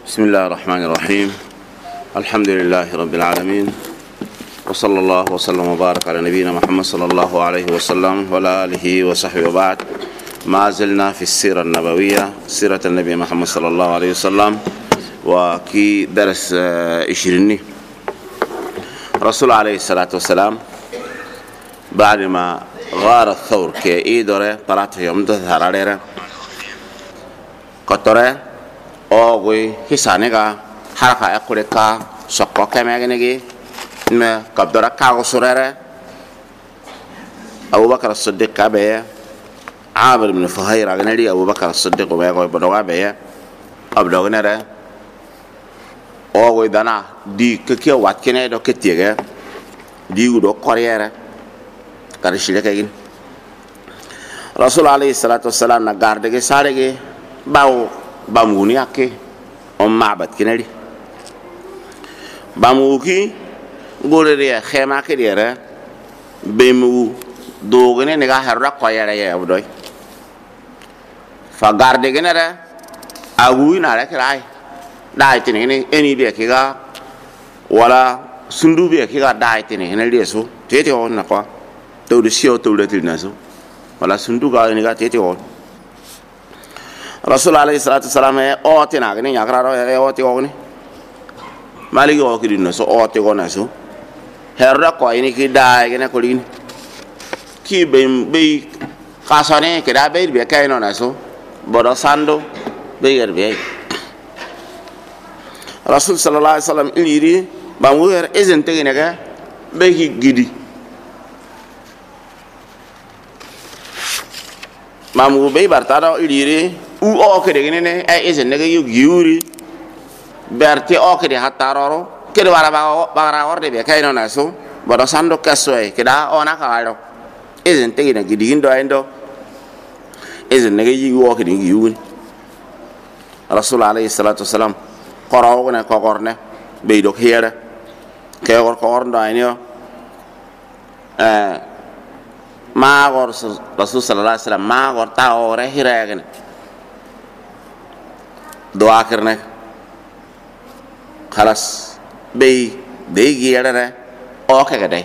بسم الله الرحمن الرحيم. الحمد لله رب العالمين، وصلى الله وسلم وبارك على نبينا محمد صلى الله عليه وسلم وعلى آله وصحبه وبعد. ما زلنا في السيرة النبوية، سيرة النبي محمد صلى الله عليه وسلم، وكي درس 20 رسول عليه الصلاة والسلام بعد ما غار الثور كي إيدوره برات يوم تظهر عليه كتره أوغي حسانيكا حركة أكوريكا سقوط كمينيكي ما كبدرة كاغسورة أبو بكر الصديق كابيه عامر بن فهير أغنى أبو بكر الصديق وبيقول بدوغا بيه أبدوغنره أوغي دانا دي كيكي واتكني دو كتيغه دي ودو كوريره كارشيلكاين رسول عليه الصلاة والسلام نغاردغي سارغي باو باموني أكي معبد كنالي باموكي غوريا خيما كديره بيمو دوغني نغا هرا كويره يا ابدوي فغاردغي نره اغوي ناره كراي دايتني اني بيكيغا ولا سندو بيكيغا دايتني هناليسو تيتي اون نكو تودسيو تولتيناسو ولا سندو غا نغا تيتي اون رسول عليه الصلاة والسلام أوتينا كني يقرأ أوتي كوني مالك أوكي نسو أوتي كونسو هرّا كويني كدا كنا كولين كي بي كاساني كدا بير بيكاينو نسو بدو ساندو بير بي رسول صلى الله عليه وسلم إليري باموير إذن تيجي نكا بيكي جدي مامو بي برتادو إليري u okede gene ay esen nega yu giuri berti okede hataroro kede bara orde be kayno naso bodo sando kasoy keda ona kawalo esen tegi na gidigindo endo esen nega yu okede giuri rasul alayhi salatu wasalam qarawo na ko gorne be do here ke gor ko orndo aynio ma gor rasul sallallahu alaihi wasallam ma gor ta ore hiragene دعا کرنے خلاص بی گیڑا رہے اوکے گڑے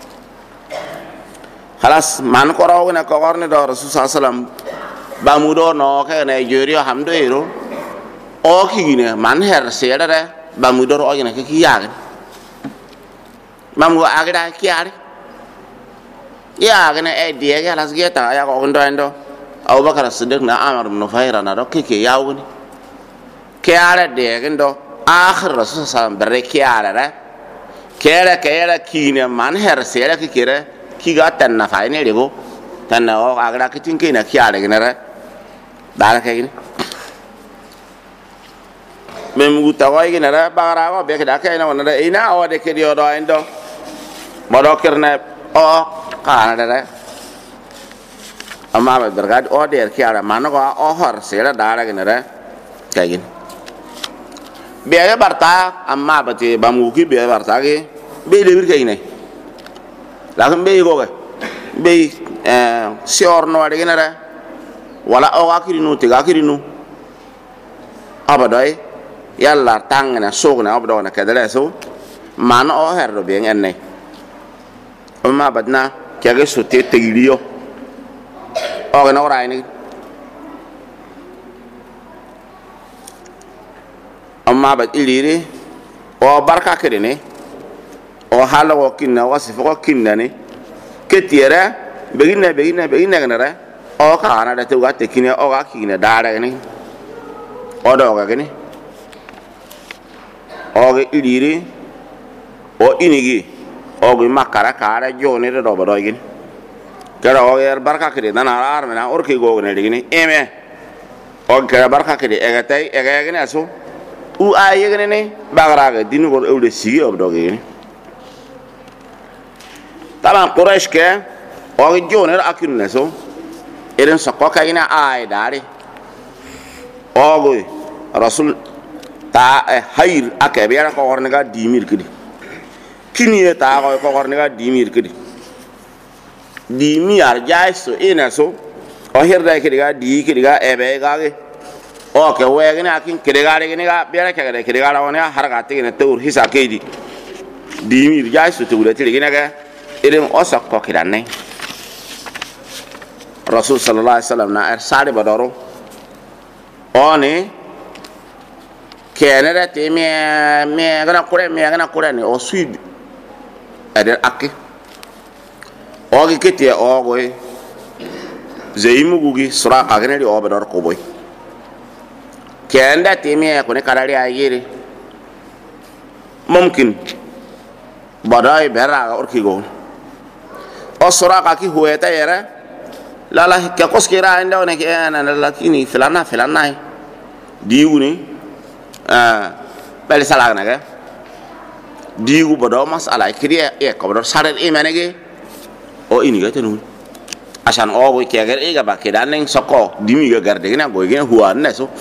خلاص مان کراؤ گنے کورنے دو رسول صلی اللہ علیہ وسلم بامودو نوکے گنے جوریو حمدو ایرو اوکی گنے مان ہر سیڑا رہے بامودو رو گنے کی آگن مامو آگڑا کی آرے یا آگنے اے دیئے گے خلاص گیا تا یا کوگن دو اندو ابو بکر الصدیق نا عامر بن فہیر نا دو کی یاو گنے كيالا ديغندو آخر رسول صلى الله عليه وسلم بري كيالا كيالا كينا من هرسيلا كيرا كيغا تننا فايني لغو تننا او اغلا كتين كينا كيالا غنرا دالا كيغن ممغو تاواي غنرا باراوا بيك دا كاينا ونرا اينا او دي كيديو دو اندو مودو كيرنا او كانا دا اما برغاد او دير كيالا مانو او هرسيلا دالا غنرا كاين biaya barta amma bati bamuki biaya barta ke be lebir kay ne lakin be go ke be sior no ade genera wala o akirinu te akirinu abadai yalla tangna sogna abdo na kadala so man o herdo be ngenne amma badna kage sote tegiliyo o ga no rai ni amma ba ilire o barka kedene o hala o kinna wasif o kinna ne ketiere begina ganara o kana da tuga tekine o ga kine dara ne o do ga gene o ga ilire o inigi o ga makara kara jone do do do gene kera o yer barka kedene na ar mena or ki go ne digine eme o kera barka kedene egatay egene aso u aye gene ne bagaraga dinu ko ewde sigi obdoge ne taban quraish ke o joner akinu ne so eren sakko kayina ay dare o go rasul ta hayr akabe ra ko ornga dimir kidi kiniye ta ko ornga dimir kidi dimi ar jaiso ina so o herda kidi ga di kidi ga ebe ga ge o ke wegini akin kedegare gini ga bere ke kedegara woni har ga tigine tawur hisa keedi dimi jay su tawur ti gina ga irin osak ko kidanne rasul sallallahu alaihi wasallam na sare badoro oni kenere te me gana kure ni o sud eder akke ogi kete ogoy zeimu gugi sura agene di obedor ko boy kenda te me ko ne karari ayire mumkin badai bera orki go o sura ka ki hueta yere lala ke koskira inde one ke ana lakini filana diuni beli salah naga diu bodo mas ala kiriya e ko bodo saret e menege o ini ga tenu asan o boy ke gar e ga bakke dan soko dimi ga garde gina boy gina huan ne so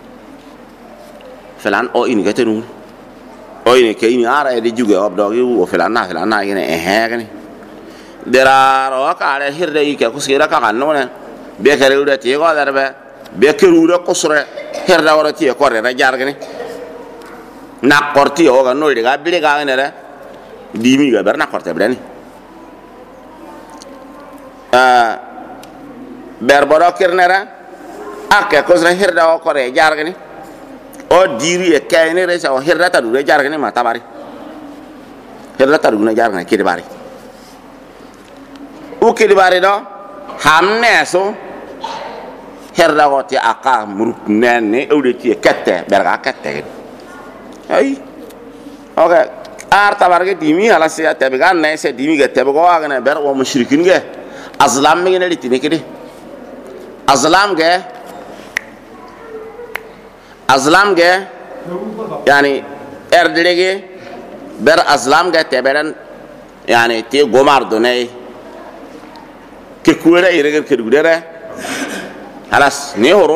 felan o ini ga tenu o ini ke ini ara e di juga obdo o felana gina gani dera ro ka ala hirde ke ko sira ka kanno ne be kare uda ti ko darbe be keruda kusre herda warati ko re jar gani na korti o ga no diga bile ga ne re dimi ga berna korte brani ber bodo kirnera akke ko re herda o ko re jar gani o diri e kayne re sa o herda ta du re jar gani ma tabari herda ta du ne jar gani kidi bari o kidi bari do hamne so herda woti aka muruk nenne awdeti kette berga kette ay oke ar tabarge dimi ala se tabe gan ne se dimi ge tabe go agane ber o mushrikin ge azlam me ne litini kidi azlam ge yani erdilege ber azlam ge teberen yani te gomar do ne ke kuere ire ke dugere halas ne horo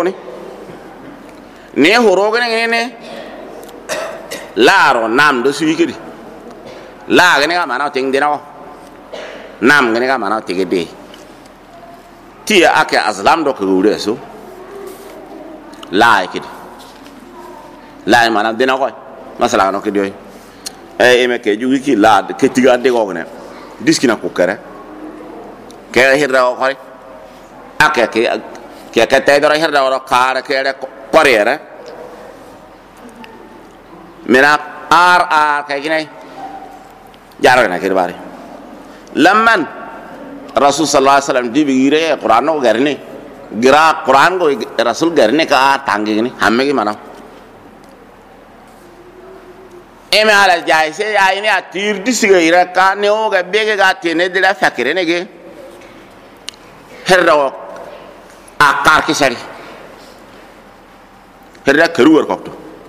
gane ne laro nam do suyi kidi la gane ga mana ting dinawo nam gane ga mana tigede ti ake azlam do ko gure so la kidi la mana dinawo masala no kidi e me ke jugi ki la ke tiga de go gane diskina ko kare ke hirra o khari ake ke tay do herda wala khara ke re korere mena ar kay gine jaro na ke bari lamman rasul sallallahu alaihi wasallam dibi gire qur'an no garne gira qur'an go rasul garne ka tangi gini hamme gi mana eme ala jay se ya ini atir disiga ira ka ne o ga bege ga tene de la fakire ne ge herda akar kisari herda keruar kokto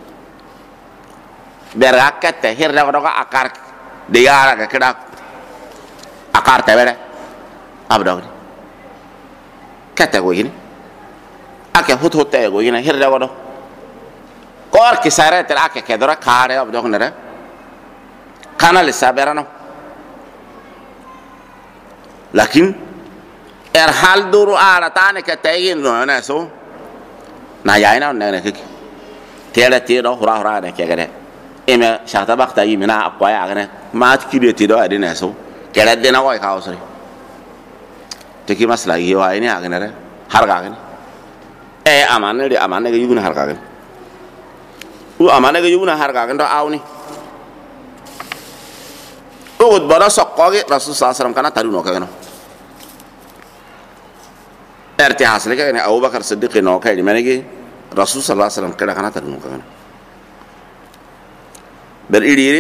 berakate herda ko akar de yara ga keda akar tebere abdo kata go yini ake hote go yini herda ko kor kisare ter ake kedora kare abdo nere kanal saberano lakin hal duru ara tane ke tayin no na so na yaina ne ke tera tiro hura ne ke gade eme shata bakta yimina akwa ya gane ma tikide tido adina so kera de na wai ka osri teki masla yi wa ini agane re har ga gane amane ge yuguna har ga gane amane ge yuguna har ga gane do awni o bara sokko ge rasul sallallahu alaihi wasallam kana taru no ka gane ارتحاس لك يعني أبو بكر الصديق إنه كاي لمنجي رسول صلى الله عليه وسلم كذا كنا ترنو كنا بالإيري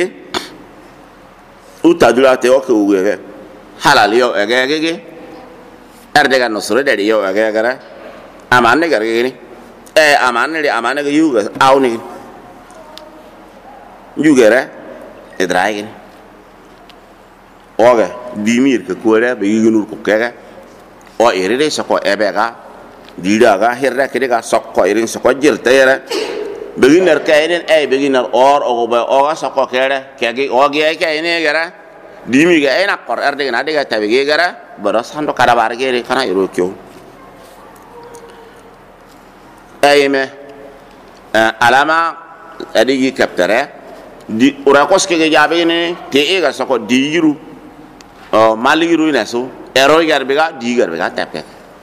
وتدلا تيوك وجه حلال يو أجا أردك النصر ده يو أجا أمان نجار كني أمان نجار يوجا أو نجار يوجا إدراي كني أوجا ديمير كقولة بيجنور كوكا o irire soko ebega dida ga hirra kidega sokko irin soko jil tayere beginner kayden beginner or o go o ga soko kere kegi o gi ay kayne gara dimi ga ena kor erde na diga tabege gara boros hando kada barge re kana iro kyo ayme alama adigi kaptare di ura koske ge jabe ne te e ga soko diiru maliru ne so ero garbe ga di garbe ga tape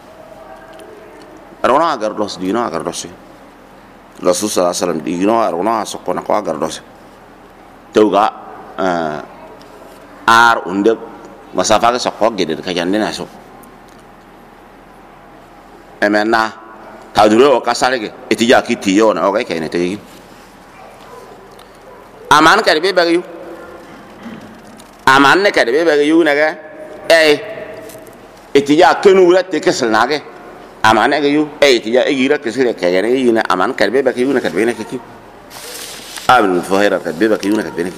arona agar dos dino agar dos rasul sallallahu alaihi wasallam dino arona soko na ko agar dos tawga ar unde masafa ga soko gede ka jande na so emena kaduro ka salege etija kiti yo na o ga kene te aman ka be bagayu aman ne ka be bagayu na ga etija kenu wala te kesal na ga aman ga yu etija egira kesire ka ga ne yina aman ka be bagayu na ka be ne ki abin fahira ka be bagayu na ka be ne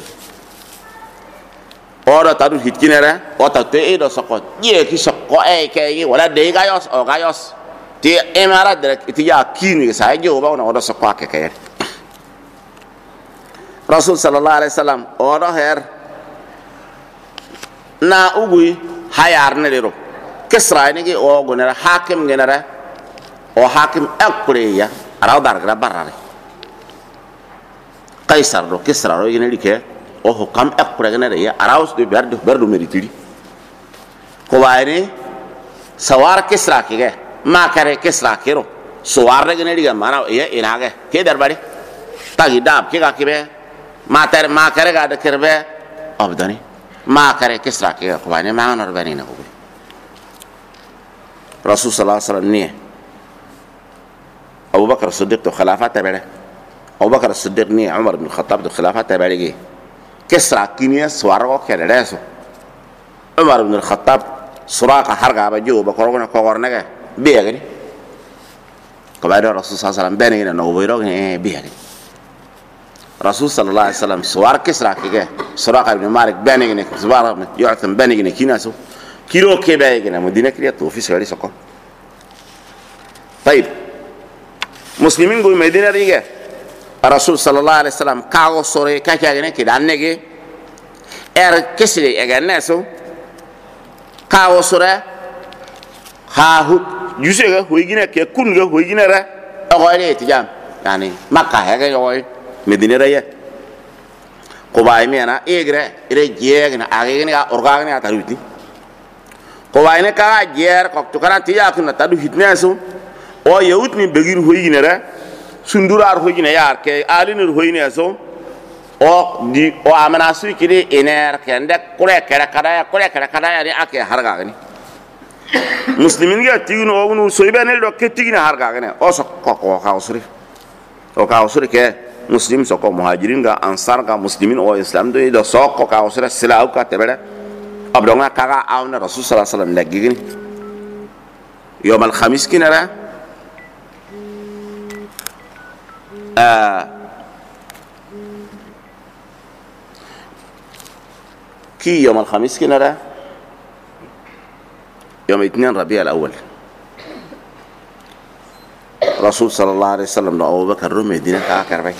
ora tadu hitkinera o ta te do sokko ye ki sokko ke wala de ga yos o ga yos te emara direct etija kini sa jo ba na o do sokko ke Rasul sallallahu alaihi wasallam ora her na ugui hayar ne dero kesra ne ge o gonera hakim genera o hakim akuriya araw dar gra barare kaisar do kesra ro gene like o hukam akure genera ya araw do berdu meritiri ko bayne sawar kesra ke ma kare kesra kero sawar gene diga mana ya inage ke darbari tagi dab ke ga kibe ma kare ga da kirbe abdani ma kare kisra ke ko bane ma nor bani na ko rasul sallallahu alaihi wasallam ne Abu Bakar Siddiq to khilafat tabere Abu Bakar Siddiq ne Umar ibn Khattab to khilafat tabere ge kisra kiniya swaro ke da so Umar ibn Khattab suraqa harga ba jo ba ko gorna ga be ga ni ko ba do rasul sallallahu alaihi wasallam bani na no boyro ne be ga رسول صلى الله عليه وسلم سوار كسرى كيه سراقة بن مالك بانيجنك سوار يعثم بانيجنك كيناسو كيلو كبايجنا مدينة كريا توفي سوالي سكون طيب مسلمين قوي مدينة ريجة الرسول صلى الله عليه وسلم كاغو سوري كاكاجنا كده عنك كسري أجناسو كاغو سوري هاهو يوسف هو يجينا كيكون هو يجينا را أقوله تجام يعني مكة هيك يقول Medina raya ko bay mi ana egre ire jeegna agene ga orgagne ata ruti ko bay ne ka jeer ko to kana tiya kuna tadu hitneso o yewut mi begir hoyine ra sundurar hoyine yar ke alinur hoyine so o di o amana su kiri ener kende kure kada ya ni ake harga gani muslimin ga tigno ognu soybane do ke tigina harga gani o so ko ka usuri ke muslim soko muhajirin ga ansar ga muslimin o islam do do soko ka usra silau ka tebere abdonga kaga awna rasul sallallahu alaihi wasallam lagigin yom al khamis kinara ki yom al khamis kinara yom اثنين ربيع الاول رسول صلى الله عليه وسلم أبو بكر رومي دينا كا كرباي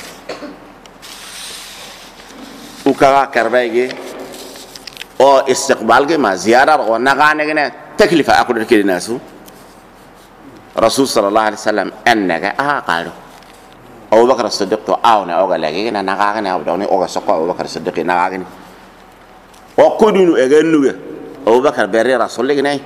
وكا كرباي او استقبال ما زيارة او نغاني تكلفة أقول كده ناسو رسول صلى الله عليه وسلم أنك قالوا أبو بكر الصديق تو أونا أوغا لغي نغاني أبو دوني أوغا سقوا أبو بكر الصديق نغاني وقدونو إغنو أبو بكر بري رسول لغني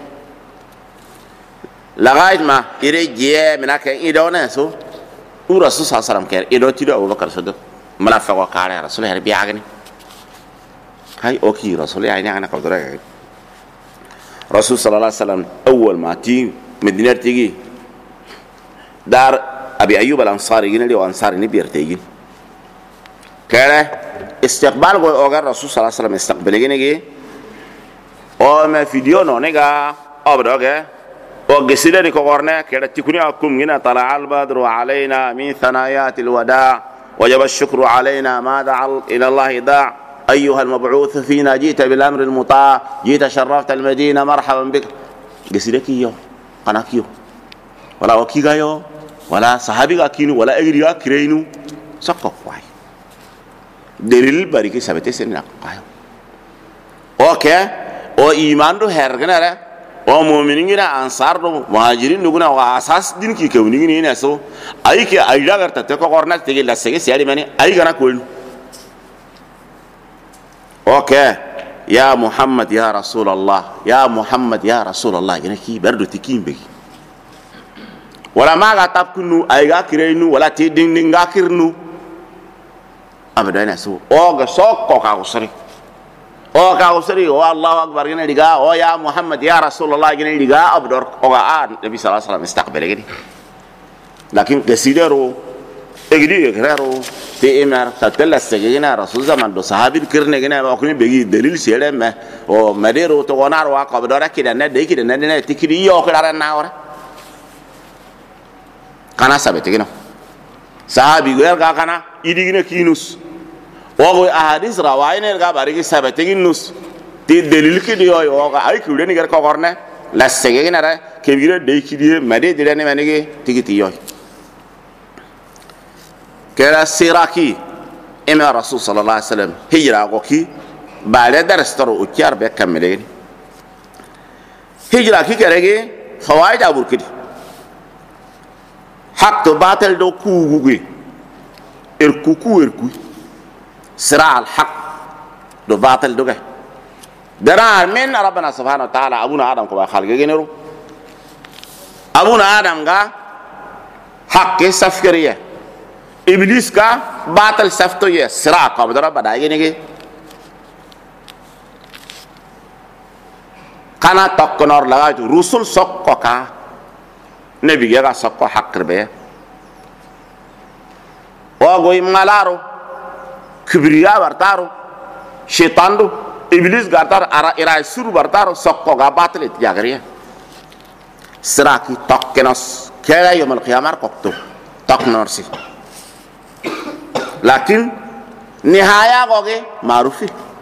لغاية ما يرجع منك إدونا سو ورسول صلى الله عليه وسلم كير إدو تيرو أبو بكر الصديق ملافق وقارئ رسول الله بيعجني هاي أوكي رسول الله يعني أنا قدرة رسول صلى الله عليه وسلم أول ما تي مدينة تيجي دار أبي أيوب الأنصاري يجي وأنصاري نبير تيجي كره استقبال قول أوجر رسول صلى الله عليه وسلم استقبل يجي أو ما فيديو نونيجا أبرأ وقصيدة كورنا كده تكوني أكم هنا طلع البدر علينا من ثنايات الوداع وجب الشكر علينا ما دعا إلى الله داع أيها المبعوث فينا جئت بالأمر المطاع جئت شرفت المدينة مرحبا بك قصيدة كيو قنا كيو ولا وكيغا يو ولا صحابي كينو ولا أجري كرينو سقف واي دليل بارك سبتة سنة قايو أوكي أو إيمان رو هرجنا له o mu'minin ina ansar do muhajirin do guna wa asas din ki ke wuni ni so ay ke ay dagar ta ko korna te la sege seri mani ay gana ko okay ya muhammad ya rasulullah ya muhammad ya rasulullah gina ki berdo tikimbe wala ma ga tapkunu ay ga kirenu wala te ding ding ga kirnu abadana so o ga sokko ka usri o ka usri o allahu akbar gina diga o ya muhammad ya rasulullah gina diga abdor o ga nabi sallallahu alaihi wasallam istaqbal gidi lakin desidero egidi ekraro te emar tatella segina rasul zaman do sahabi kirne gina ba ko begi dalil sere me o madero to gonar wa ko dora kida ne de kida ne tikidi yo ko dara na ora kana sabete gina sahabi wer ga kana idigina kinus o ahadis rawaine ga barigi sabete ginus te dalil kidi yo ga ay kude ni gar ko gorne la segina ra kebira de kidi made de ne manige tigiti yo kera siraki ema rasul sallallahu alaihi wasallam hijra goki baale darastaro o kyar be kamele hijra ki kerege fawaid aburkidi hak to batal do kuugugi erku sira al haq do batal do ga dara min rabbana subhanahu wa ta'ala abuna adam ko ba khalge genero abuna adam ga hakke safkariya iblis ka batal safto ye sira ko dara bada yenege kana tokkonor la rusul sokko ka nabi ga sokko hakrbe o goy malaro kibriya bartaro shaytando iblis gatar ara ira suru bartaro sokko ga batal yagriya sira ki tokkenos kera yom al qiyamah qokto tokknorsi lakin nihaya goge marufi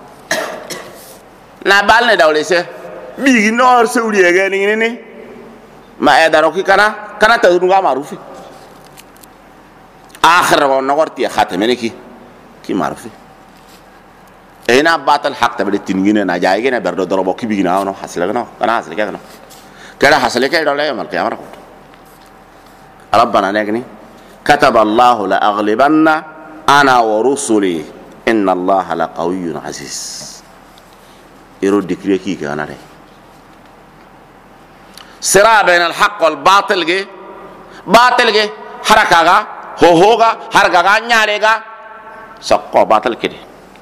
na balne dawlese bigi nor sewri ege ni ma edaro ki kana ta dunga marufi akhir wa nagorti khatamene ki marufi ena batal haq table tingine na jaayge na berdo dorobo ki bigi na no hasle no kana hasle kana kada hasle ke dole mal qiyamah rabbana nagni kataba allah la aghlibanna أنا ورسلي إن الله لقوي عزيز يرد كريكي كأنا لي صراع بين الحق والباطل جي باطل جي حركة هوغا حركة نياريغا سقو باطل كده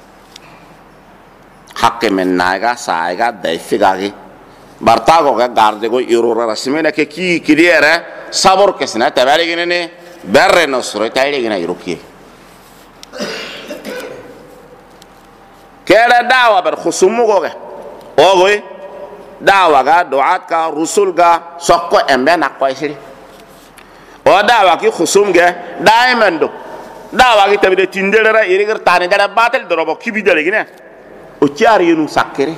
حق من نايغا سايغا دايفيغا جي برتاغو غاردغو يرورا رسمينا كي كديره صبر كسنا تبالي جنني بر نصر تايلي جنا يروكي kera dawa bar khusumu goge ogoy dawa ga duat ka rusul ga sokko embe na ko isiri o dawa ki khusum ge daimando dawa ki tabide tindelera irigar tane dara batel dorobo kibidele gine o ciari yunu sakkere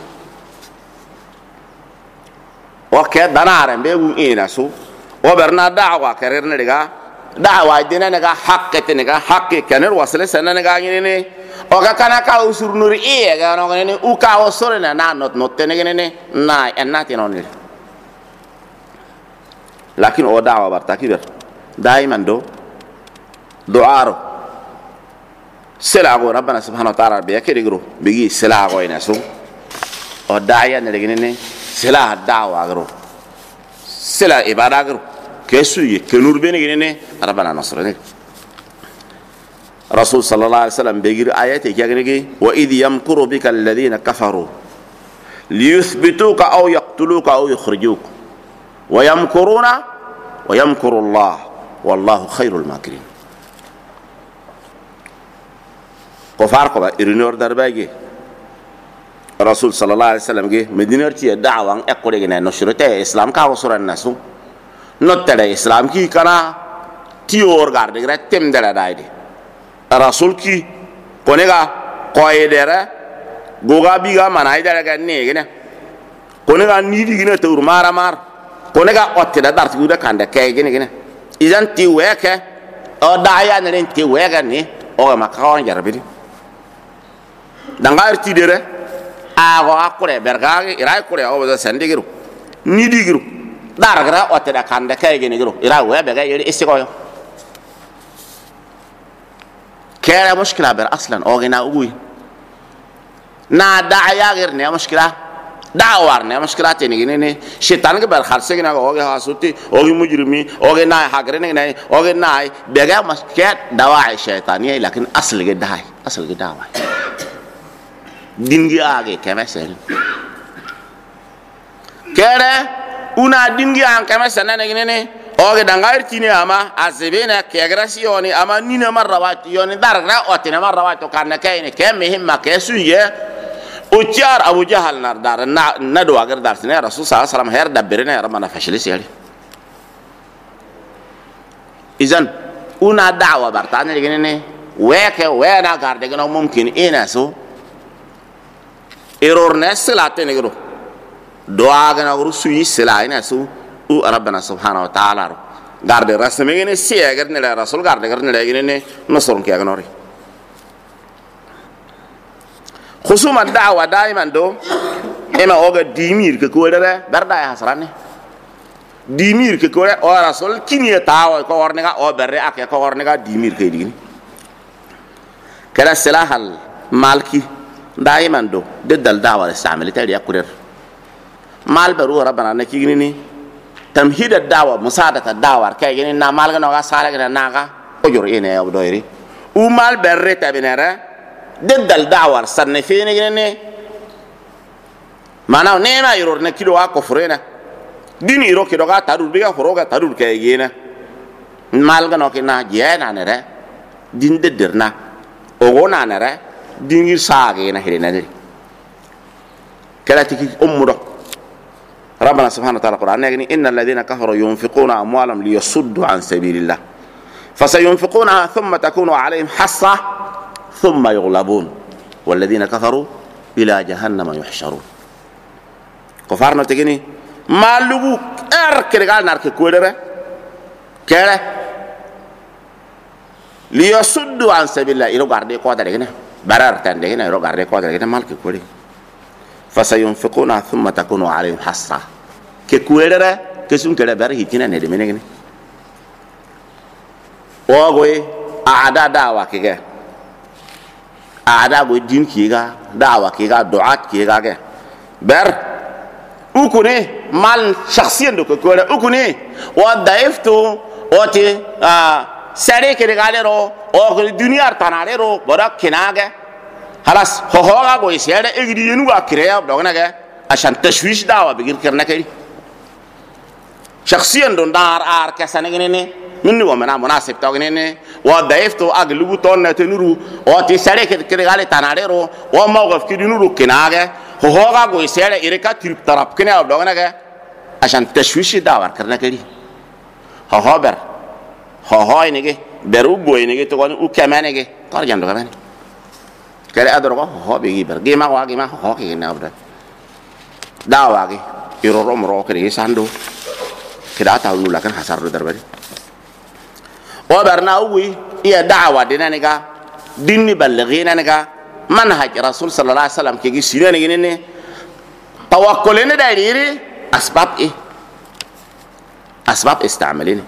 o ke danare be wu ina su o berna dawa kererne diga dawa dina ne ga hakkete ne ga hakke kener wasle sanane ga ngine o ka kana ka usur nuri e ga no ngene u ka o sore na not tene ngene na enati non ni lakin o dawa barta kiber daiman do duaro sela go rabbana subhanahu wa ta'ala be yakedi gro bigi sela go ina so o daaya ne ngene sela dawa gro sela ibada gro kesu ye kenur be ngene rabbana nasrani رسول صلى الله عليه وسلم بيجر آيات يجري وإذ يمكر بك الذين كفروا ليثبتوك أو يقتلوك أو يخرجوك ويمكرون ويمكر الله والله خير الماكرين كفار كبا إرنور درباجي رسول صلى الله عليه وسلم جه مدينة دعوة أقول لنا نشرته إسلام كاوسر الناس نتلا إسلام كي كنا تيور غاردي تيم دلا دايدي rasul ki konega koydere goga biga manay dara ga negene konega nidi gine tour mar konega otte da dar tuda kande kay gine idan ti weke o daya ne ti wega ni o ma kawan jarabidi dangar ti dere a go akure berga ira kure o da sandigiru ni digru dargra o te da kande kay gene gro ira we be ga yeri isigo yo kera mushkila ber aslan o gina uwi na da ya gir ne mushkila da war ne mushkila te ni ne shaytan ge ber kharse gina o ge hasuti o ge mujrimi o ge na hagre ne o ge na be ga mushkila dawa'i shaytaniya lakin asl ge dai asl ge dawa dingi age kemesel kere una dingi an kemesel ne oge dangair tini ama azebena kegrasioni ama nina marrawati yoni dargra otina marrawati kanna kayne kem himma kesuye ujar abu jahal nar dar na do agar dar sine rasul sallallahu alaihi wasallam her dabbirina ramana fashlis yali izan una da'wa bartana ligene weke wena garde gno mumkin ina so error neslate negro do agana rusuyi sila ina so u rabbana subhanahu wa ta'ala garde rasmegene siya garne la rasul garde garne la gene nasrun ke agnori khusuma da'wa daiman do ema oga dimir ke ko dere berda ya hasrane dimir ke ko o rasul kiniya tawa ko ornega o berre ake ko ornega dimir ke digini kala silahal malki daiman do dedal da'wa istamil tari yakuder mal beru rabbana nakigini تمهيد الدعوة مساعدة الدعوة كي يعني نامال كنا سالك ناقة أجر إني أبو دويري ومال بريت أبناره ضد الدعوة صنفين يعني ما ناو نيما يرور نكيلو أكفرنا دين يرو كيلو تارور بيجا فروقة تارور كي يعني مال كنا كنا جينا نره دين ددرنا أغونا نره دين يساعي نهرنا دي كلا تكي أمورك ربنا سبحانه وتعالى القرآن يعني إن الذين كفروا ينفقون أموالهم ليصدوا عن سبيل الله فسينفقونها ثم تكون عليهم حصة ثم يغلبون والذين كفروا إلى جهنم يحشرون كفارنا تجيني ما لبوك أركرجال نارك كودرة كله ليصدوا عن سبيل الله إلو غاردي قادر هنا برار تندي هنا إلو غاردي قادر هنا مالك كودي فسينفقونها ثم تكون عليهم حسرة ككويرة كسون كلا بره هتينا ندي منين وأقوي أعداء دعوة كذا أعداء بدين كذا دعوة كذا دعاة كذا بر أكوني مال شخصيا دو ككويرة أكوني وضعفتو وتي سري كذا قالرو أو الدنيا تنارو برا كناعة خلاص هو قوي سيادة إجري ينوع كريا بدونا كه عشان تشويش دعوة بيجر كرنا كذي شخصيا دون دار كسانة كنينه منو ومنا مناسب تاعكنينه وضعفتو أغلبو تون نتنورو وتسارة كده قال تنارو وموقف كده نورو كناعة هو قوي سيادة إيركا تريب تراب كنيا بدونا كه عشان تشويش دعوة كرنا كذي هو بر هو إنك بروبو إنك تقول وكمان إنك كارجان دو كمان كلا أدركه هو بيجيبر جيما هو كي نابر دعوة كي يروم روك كده ساندو كده تقول لكن حسر له دربري وبرناوي هي دعوة دينا نجا ديني بلغينا نجا منهج رسول صلى الله عليه وسلم كي سيرنا نجني توكلنا دايري أسباب إيه أسباب استعملين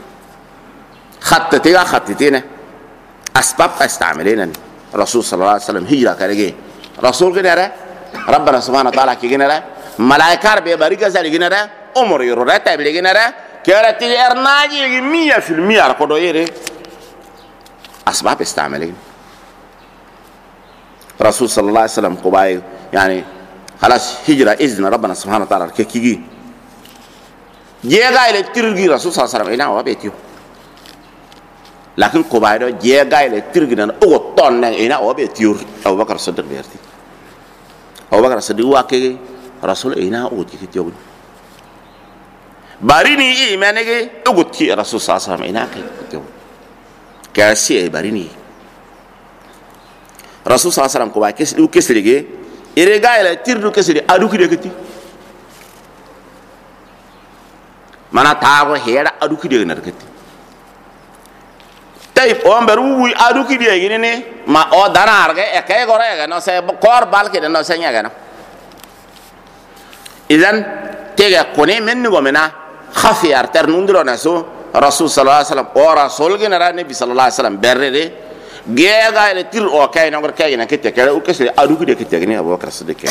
خطتين أسباب استعملين رسول صلى الله عليه وسلم هجرة كرجي رسول كنيرة ربنا سبحانه وتعالى كنيرة ملائكة بيبارك زاري كنيرة عمر يرورات تبلي كنيرة كرتي إرناجي 100% أركض يري أسباب استعمالين رسول صلى الله عليه وسلم قبائل يعني خلاص هجرة إذن ربنا سبحانه وتعالى كيجي جيغا إلى ترجي رسول صلى الله عليه وسلم إنا هو بيتيو لكن قبائل جيغا إلى ترجينا أو طن إنا هو بيتيو أبو بكر الصديق بيرتي أبو بكر الصديق واقعي رسول إنا هو تيجي باريني إيمانك أقول كي رسول صلى الله عليه وسلم إنا كيجي كاسي باريني رسول صلى الله عليه وسلم قبائل كسرجي إرجع إلى ترجو كسرجي أدوك ديكتي mana tawo hera aduki de narkati tay on beru aduki de gine ma o danar ga e kay gore ga no se kor balke de no se nyaga no idan tega kone men ni gomena khafi arter nundro na so rasul sallallahu alaihi wasallam o rasul genera nabi sallallahu alaihi wasallam berre gega ele tir o kay ngor kay na kete kala u kesle adu de kete ni abubakar siddiq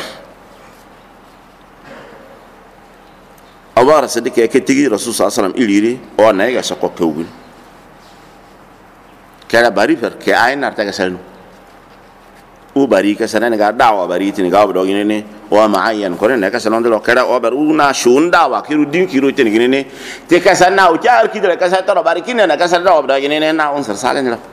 abubakar siddiq kete rasul sallallahu alaihi wasallam iliri o na ga sako kewul kala bari fer ke ay nar taga salu u bari ka sanan ga dawa bari tin ga do ngene o maayan ko ne ka sanan do kala o bar una shun dawa kiru din kiru tin ngene te ka sanna u jar ki de ka sa to bari kin na ka sa dawa do ngene na on sar salen la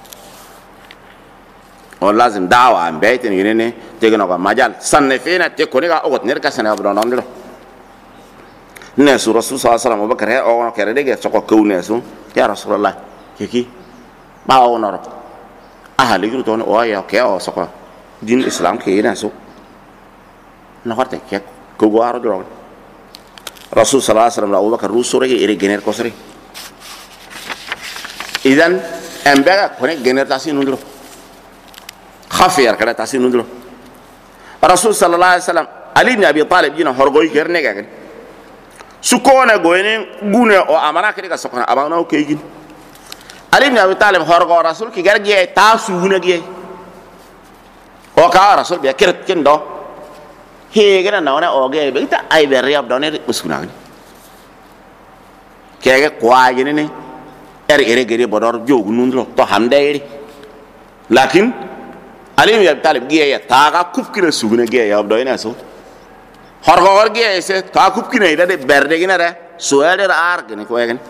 o lazim dawa am baytin ngene te gno ko majal sanne fina te ko ne ga o ne ka sana do non do ne su rasul sallallahu alaihi wasallam bakar he o kere de ga soko ko ne su ya rasulullah kiki ba o no ahli gitu ton o ya ke o soko din islam ke ina so na horte ke ko go aro do rasul sallallahu alaihi wasallam Abu Bakar rusure ge ere gener ko sore idan embega ko ne gener tasi nundro khafiyar kada tasi nundro rasul sallallahu alaihi wasallam ali ibn abi talib jina horgoy gerne ga su ko na goyne gune o amana ke ga sokona abana o ke gin ali ibn abi talib horgo rasul ki garge ta suuna ge o ka rasul be kirt ken do he gana na ona o ge be ta ay be riyab do ne usuna ni ke ge kwa gene ne ere gere bodor jogu nundro to hamdayri lakin ali ibn abi talib ge ya ta ga kufkina suuna ge ya do ina so horgo ge se ta kufkina ida de berde gina re so ere ar gene ko gene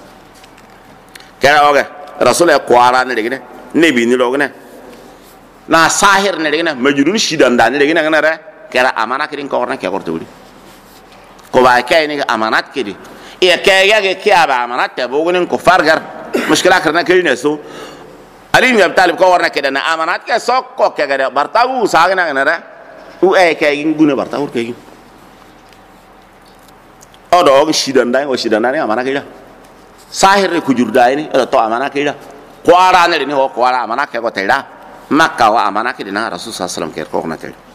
kera oge rasul e kwara ne degene nebi ni logene na sahir ne degene majnun shidan dan ne degene ngana re kera amana kirin ko orna ke korto wuri ko ba kay ni amanat kidi e kay ya ke aba amanat te bogenen ko fargar mushkila karna kirine so ali ibn abi talib ko orna ke dana amanat ke sokko ke ga bartagu sagna ngana re u e kay ngune bartagu ke gin odo shidan dan o shidan dan amana kida sahir ku jurda ini to amana kida kwara ne ni ho kwara amana ke ko tela makka wa amana ke dina rasul sallallahu alaihi wasallam ke ko na tela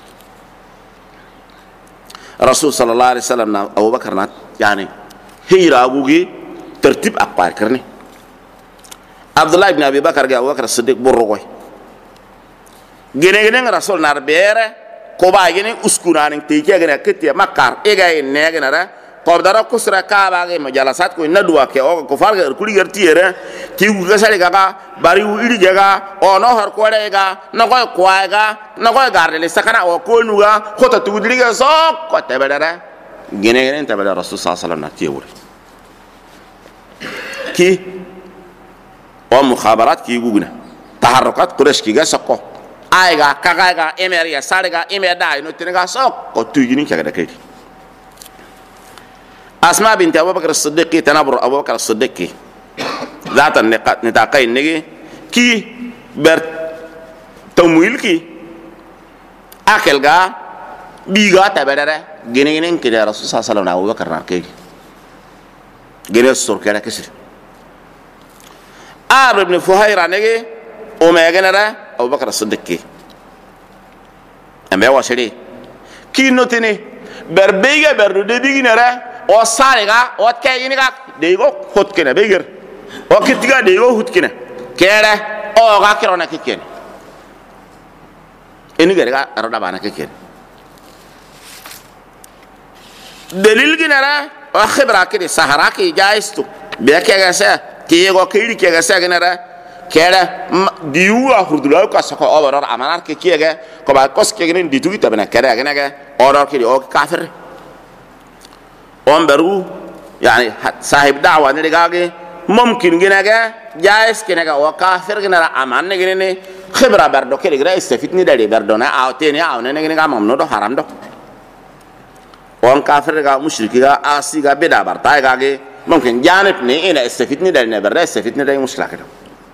rasul sallallahu alaihi wasallam na Abu Bakar na yani hira gugi tertib akbar karni Abdullah ibn Abi Bakar ga Abu Bakar Siddiq burro koy gene rasul nar bere ko ba gene uskuna ning te ke gene kete makkar e ga ne gene ra qobdara kusra kaaba ge majalasat ko nadwa ke o ko farga kuli gertiere ti gu gasale ga bari u iri ga o no har ko ga no ko ga no ko garde le sakana o ko nuga ko ta tu diriga so ko te bedara gene te bedara rasul sallallahu alaihi wasallam na tiwur ki o mukhabarat ki guguna taharrukat quraish ki ga sako ay ga kaga ga emeria sare ga emeda no tinga so ko tu yini kaga da kai أسماء بنت أبو بكر الصديق تنبر أبو بكر الصديق ذات النطاقين نجي كي بر تمويل كي أكل جا بيجا تبرر جنين كده رسول صلى الله عليه وسلم أبو بكر ناكي جنين السر كده كسر بن فهيرة نجي وما جنرا أبو بكر الصديق كي أم بيواشري كي نوتني بربيجا بردو بيجي نرا o sarega o kay ini ga de go hot kena beger o kitiga de go hot kena kere o ga kirona kiken ini ga arada bana kiken dalil ginara o khibra kidi sahara ki jaistu be ke ga sa ki go kiri ke ga sa ginara kere diwa hurdula ka sako o barar amanar ke kiega ko ba kos ke ginen ditu tabana kere ga naga order kidi o kafir on beru yani sahib da'wa ne gage mumkin ginaga jais kinaga wa kafir ginara aman ne gine khibra bardo ke gira istafitni dali bardo na awteni awne ne ginaga mamno do haram do on kafir ga mushriki ga asi ga beda barta gage mumkin janib ne ina istafitni dali ne barda istafitni dali mushraka do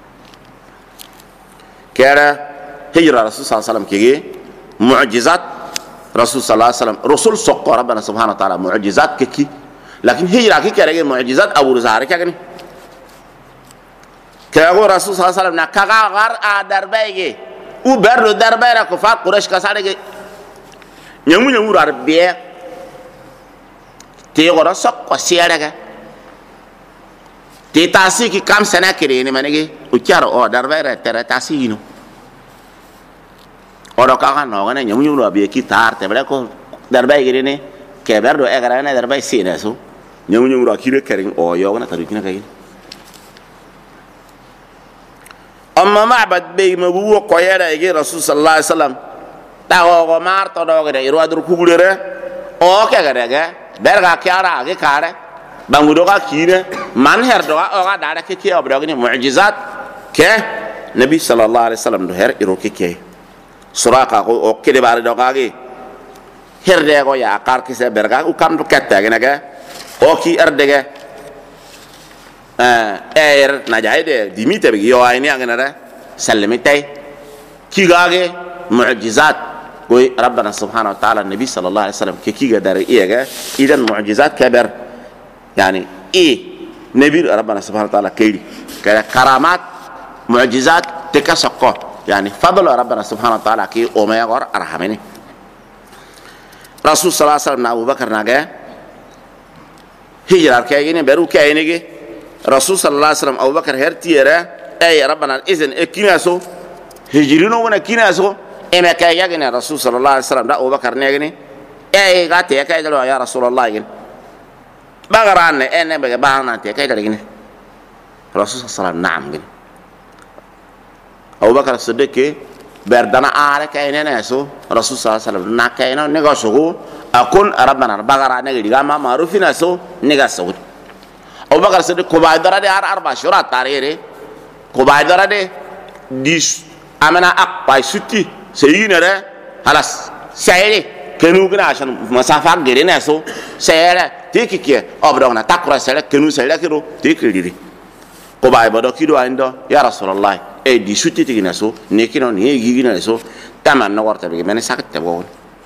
kera hijra rasul sallallahu alaihi wasallam kige mu'jizat رسول صلى الله عليه وسلم رسول سق ربنا سبحانه وتعالى معجزات كي لكن هجرة كي كره معجزات أبو رزارك يعني كأقول رسول صلى الله عليه وسلم نكاغا غار دربايجي وبرد دربايرا كفار قريش كسارك نيمو راربيه te gora sok ko siaraga te tasi ki kam sana kire ni manege u kyaro o darvere tere tasi no oro ka no ngana nyamu nyu abi ki tar te bra ko darbai gire ne ke berdo e gara na darbai sina so nyamu nyu ro kire kering o yo na taru kina kay amma ma'bad be mabu ko yara ge rasul sallallahu alaihi wasallam ta go mar to do gere iro adur kugulere o ke gere ga berga kyara ge kare bangudo ka kine man her do o ga dara ke ke obdo ni mu'jizat ke nabi sallallahu alaihi wasallam do her iro ke suraka ko o ke de bare do ga ge her de go ya kar ki se berga u kam do ketta ge naga o ki erde ge na jaide dimite be yo ayni angana sallimitay ki ga ge mu'jizat ko rabbana subhanahu wa ta'ala nabi sallallahu alaihi wasallam ke ki ga dare iyega idan mu'jizat kabar yani nabi rabbana subhanahu wa ta'ala kayri kala karamat mu'jizat tekasaqqa yani fadlu rabbana subhanahu wa ta'ala ki o ma yagor arhamini rasul sallallahu alaihi wasallam abu bakar naga hijrar kayini beru kayini ge rasul sallallahu alaihi wasallam abu bakar hertiera ay rabbana izin ekinaso hijrino wana kinaso ema kay yagina rasul sallallahu alaihi wasallam da abu bakar negini ay gate kay dalo ya rasulullah gin bagaran ene be bahana te kay dalgini rasul sallallahu alaihi wasallam na'am gin abu bakar siddiq berdana are kay nene so rasul sallallahu alaihi wasallam na kay no nego sugo akun rabbana bagara negi digama marufina so nega so abu bakar siddiq ko baydara de arba shurat tarire ko baydara de 10 amana ak pay sutti seyine re halas sayre kenu gna shan masafa gere ne so sayre tikike obdogna takura sayre kenu sayre kiro tikiri ko bay bodo kido ando ya rasulullah e di sutti tigina so ne kino ne gigina so taman no warta be men sakte bo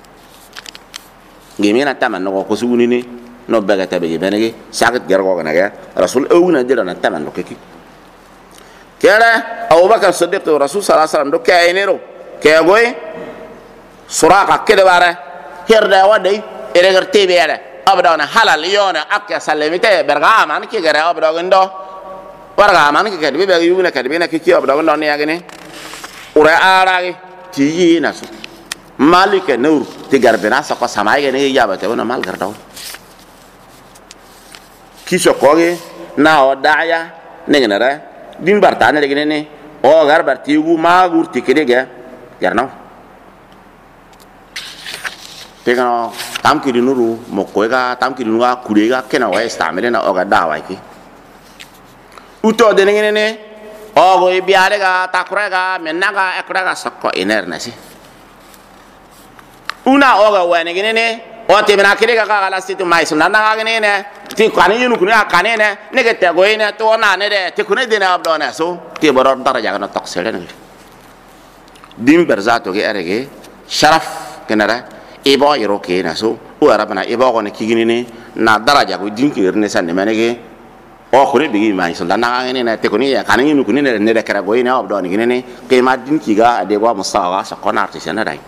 gemena taman no ko suguni ni no baga tabe benege sakat gergo gna ga rasul ewuna dira na taman no keki kera abu bakar siddiq rasul sallallahu alaihi wasallam do kaynero kegoy suraka kede bare herda wadai eregar tebe yare abdana halal yona akka salemite berga man ki gare abdogndo warga man ki kede be yuna kede be na ki abdogndo ne yagene ura aragi ti nasu malike nur ti garbena sa ko samay ne yabate wona mal gardaw kiso koge na o daya nengenara din bartane de ne o gar bartigu magur tikede yarno pegano tamkiri nuru mokoega tamkiri nuga kurega kena wa estamele na oga dawa ki uto de ne o go biare ga takurega menaga ekurega sakko inernasi una oga wane ne o te bena kire ga gala situ mai sunna na ga ne ti kani yunu kunya kane ne ke te go ine to na ne de te kune de na abdona so ti boror daraja ga taksele ne dim berzato ge erege sharaf kenara ibo yero ke na so o arabana ibo ko ne kigini ne na daraja go din ki ne sanne manege o kure bigi mai sunna na ga ne te kuni ya kani yunu kuni ne de kara go ine abdona gine ne ke ma din ki ga de go musawa sa ko na artisana dai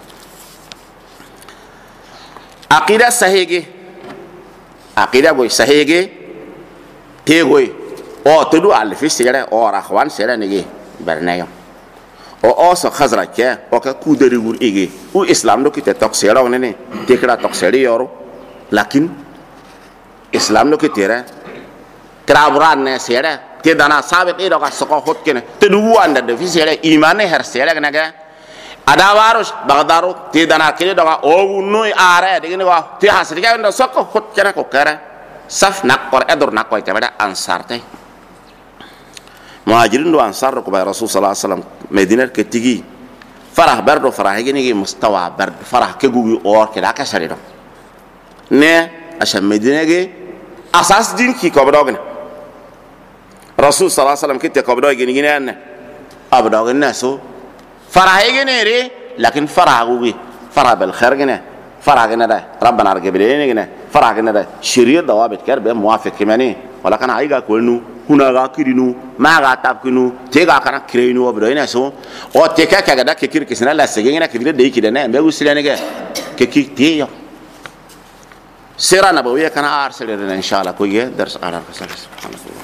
aqida sahige aqida go sahige te go o to du al fi sere o rakhwan sere nege bernayo o so khazra ke o ka kudari gur ege u islam do kite tok sere on ne te kra tok sere yoro lakin islam do kite ra kra buran ne sere te dana sabe ke do ka so ko hot kene te du wanda de fi sere iman ne her sere nege ada warus bagdaru ti dana kile doga o noi are de ni wa ti hasri ga ndo sokko hot kera ko kera saf nakor edur nakoy tabada ansar tay muhajirin do ansar ko bay rasul sallallahu alaihi wasallam medina ke tigi farah bardo farah gini gi mustawa bard farah ke gugu or ke da ka sari do ne asha medina ge asas din ki ko dogne rasul sallallahu alaihi wasallam ke te ko do gini gini an abdo gna so فرح يجنيري لكن فرح قوي فرح بالخير جنا فرح جنا ده ربنا رجبلين جنا فرح جنا ده شريط ضوابط كرب موافق كماني ولكن عايزة كلنو هنا غاكرينو ما غاتابكنو تيجا كنا كرينو وبدوينا سو أو تيجا كذا كثير كسرنا لا سجينا كثير ده كده نه بيقول سلنا كه كثير تيجا سيرة نبوية كان أرسل إن شاء الله كويه درس على سبحان الله.